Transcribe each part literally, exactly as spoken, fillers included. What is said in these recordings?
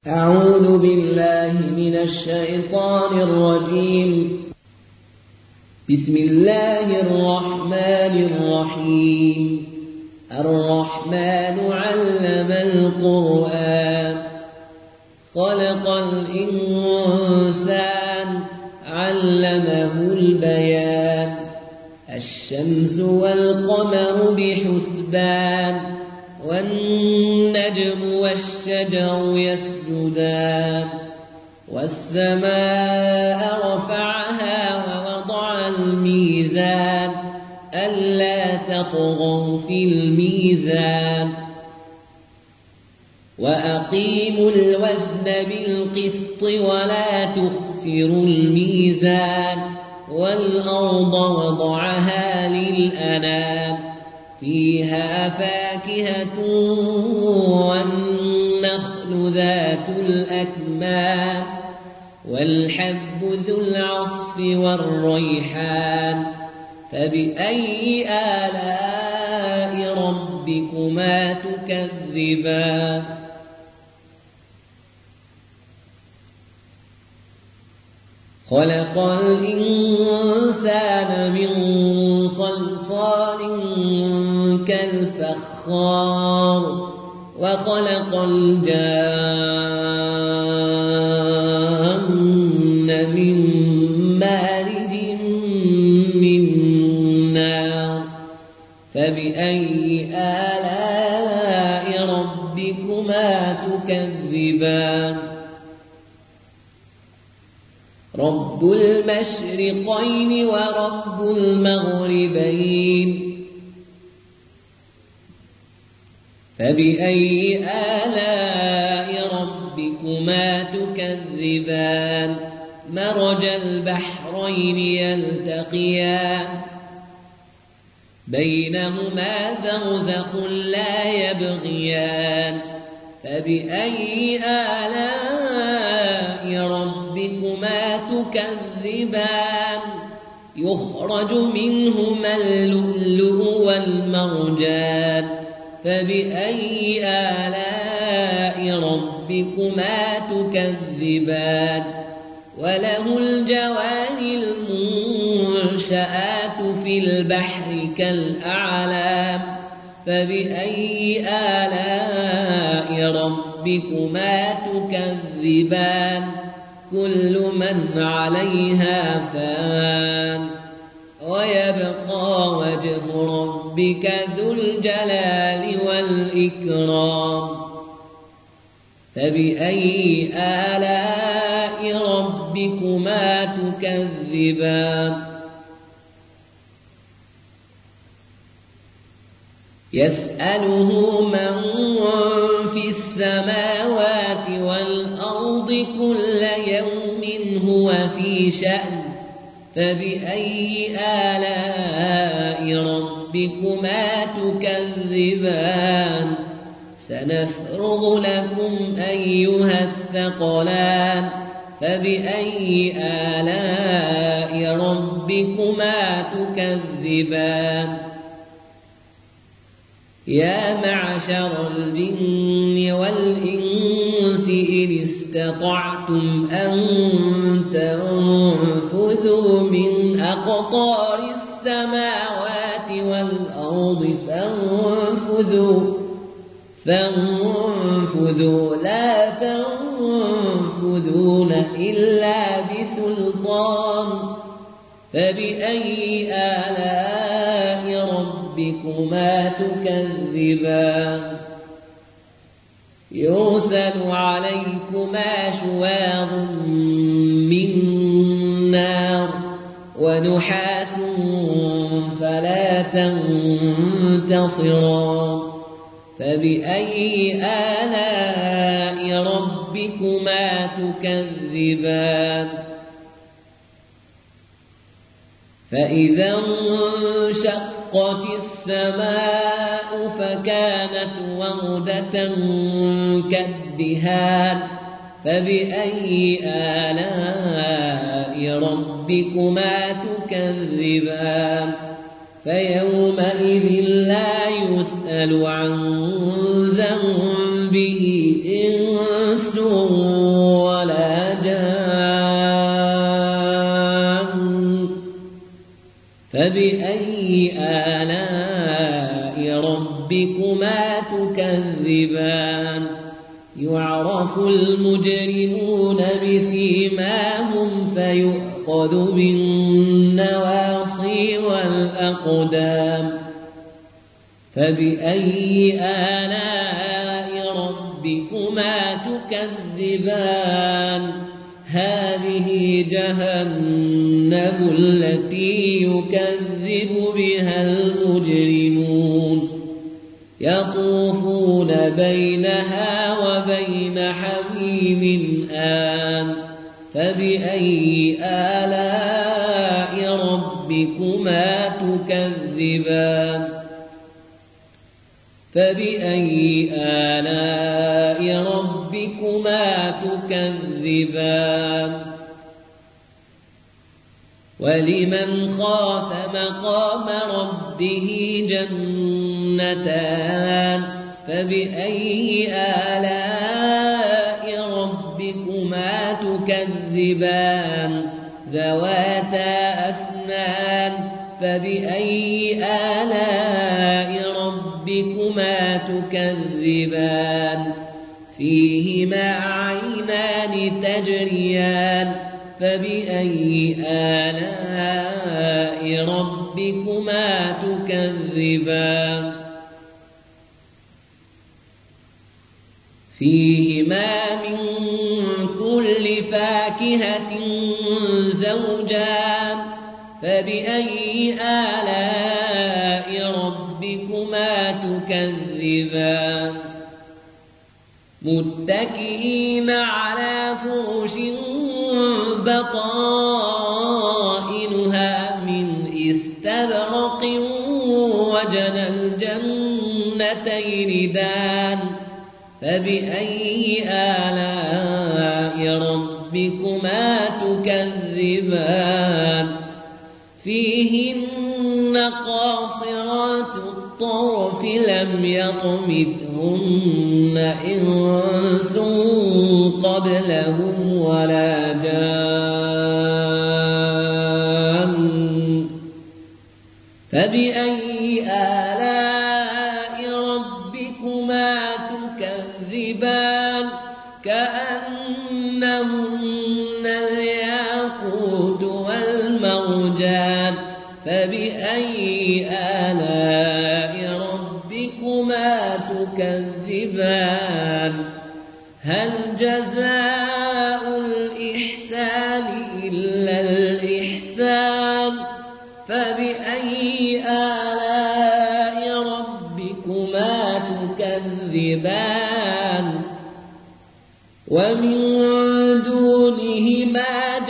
أعوذ بالله من الشيطان الرجيم. بسم الله الرحمن الرحيم. الرحمن علم القرآن، خلق الإنسان، علمه البيان. الشمس والقمر بحسبان، والنجم والشجر يسجدان. والسماء رفعها ووضع الميزان، ألا تطغوا في الميزان. وأقيموا الوزن بالقسط ولا تخسروا الميزان. والأرض وضعها للأنام، فيها فاكهة والنخل ذات الأكمام، والحب ذو العصف والريحان. فبأي آلاء ربكما تكذبان؟ خلق الإنسان من صلصال كالفخار، وخلق الجان من مارج من نار. فبأي آلاء ربكما تكذبان؟ رب المشرقين ورب المغربين، فبأي آلاء ربكما تكذبان؟ مرج البحرين يلتقيان، بينهما برزخ لا يبغيان. فبأي آلاء ربكما تكذبان؟ يخرج منهما اللؤلؤ والمرجان. فبأي آلاء ربكما تكذبان؟ وله الجوار المنشآت في البحر كالأعلام. فبأي آلاء ربكما تكذبان؟ كل من عليها فان، ويبقى وجه ربك ذو الجلال والإكرام. فبأي آلاء ربكما تكذبان؟ يسأله من في السماوات والأرض كل يوم هو في شأن. فبأي آلاء ربكما تكذبان؟ سنفرغ لكم أيها الثقلان. فبأي آلاء ربكما تكذبان؟ يا معشر الجن والإنس إن استطعتم أن تنفذوا من أقطار السماوات والأرض فانفذوا فانفذوا لا تنفذون إلا بسلطان. فبأي آلاء ربكما تكذبان؟ يرسل عليكما شواظ من نار، ونحاس فلا تنتصران. فبأي آلاء ربكما تكذبان؟ فإذا انشقت السماء فكانت وردة كالدهان. فبأي آلاء ربكما تكذبان؟ فيومئذ لا يسأل عن ذنبه إنس ولا جان فبأي آلاء ربكما تكذبان يعرف المجرمون بسيماهم فيؤخذ بالنواصي والأقدام فبأي آلاء ربكما تكذبان هذه جهنم التي يكذب بها المجرمون يطوفون بينها وبين حميم آن فبأي آلاء ربكما تكذبان فبأي آلاء ربكما تكذبان ولمن خاف مقام ربه جنتان فبأي آلاء ربكما تكذبان ذواتا أفنان فبأي آلاء ربكما تكذبان فيهما عينان تجريان فبأي آلاء ربكما تكذبان فيهما من كل فاكهة زوجان فبأي آلاء ربكما تكذبان متكئين على فرش بطائنها من استبرق وجنى الجنتين دان فبأي آلاء ربكما تكذبان فيهن قاصرات الطرف لم يطمثهن إنس قبلهم ولا جان فبأي آلاء ربكما تكذبان كأنهن الياقوت والمرجان فبأي آلاء ربكما تكذبان هل جزاء الإحسان إلا الإحسان فبأي آلاء ربكما تكذبان ومن دونهما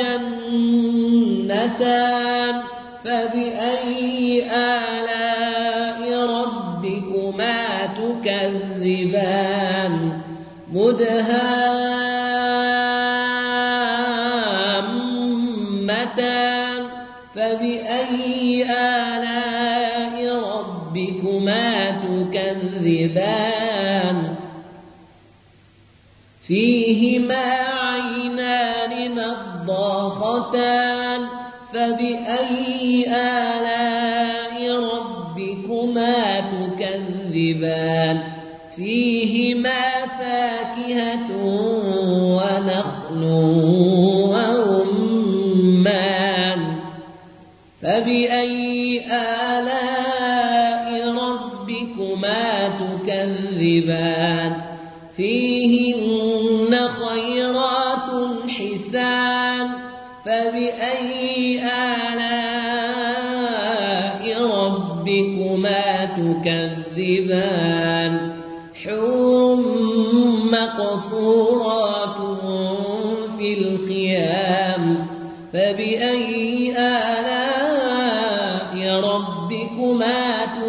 جنتان فبأي آلاء ربكما تكذبان مدهامتان فبأي آلاء ربكما تكذبان فيهما عينان نضاختان فبأي آلاء ربكما تكذبان فيهما فاكهة ونخل ورمان فبأي آلاء ربكما تكذبان فيهن خيرات حسان فبأي آلاء ربكما تكذبان حور مقصورات في الخيام فبأي آلاء ربكما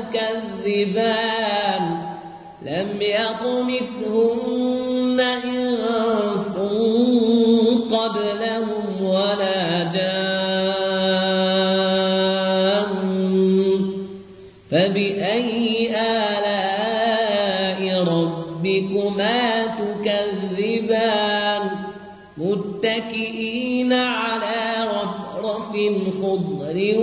تكذبان لم يطمثهن إنس قبلهم ولا جان فبأي آلاء ربكما تكذبان متكئين على رفرف خضر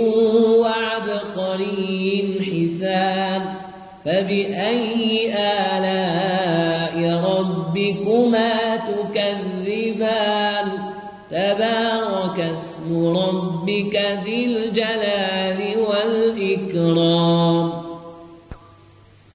وعبقري حسان فبأي آلاء ربكما تكذبان تبارك اسم ربك ذي الجلال والإكرام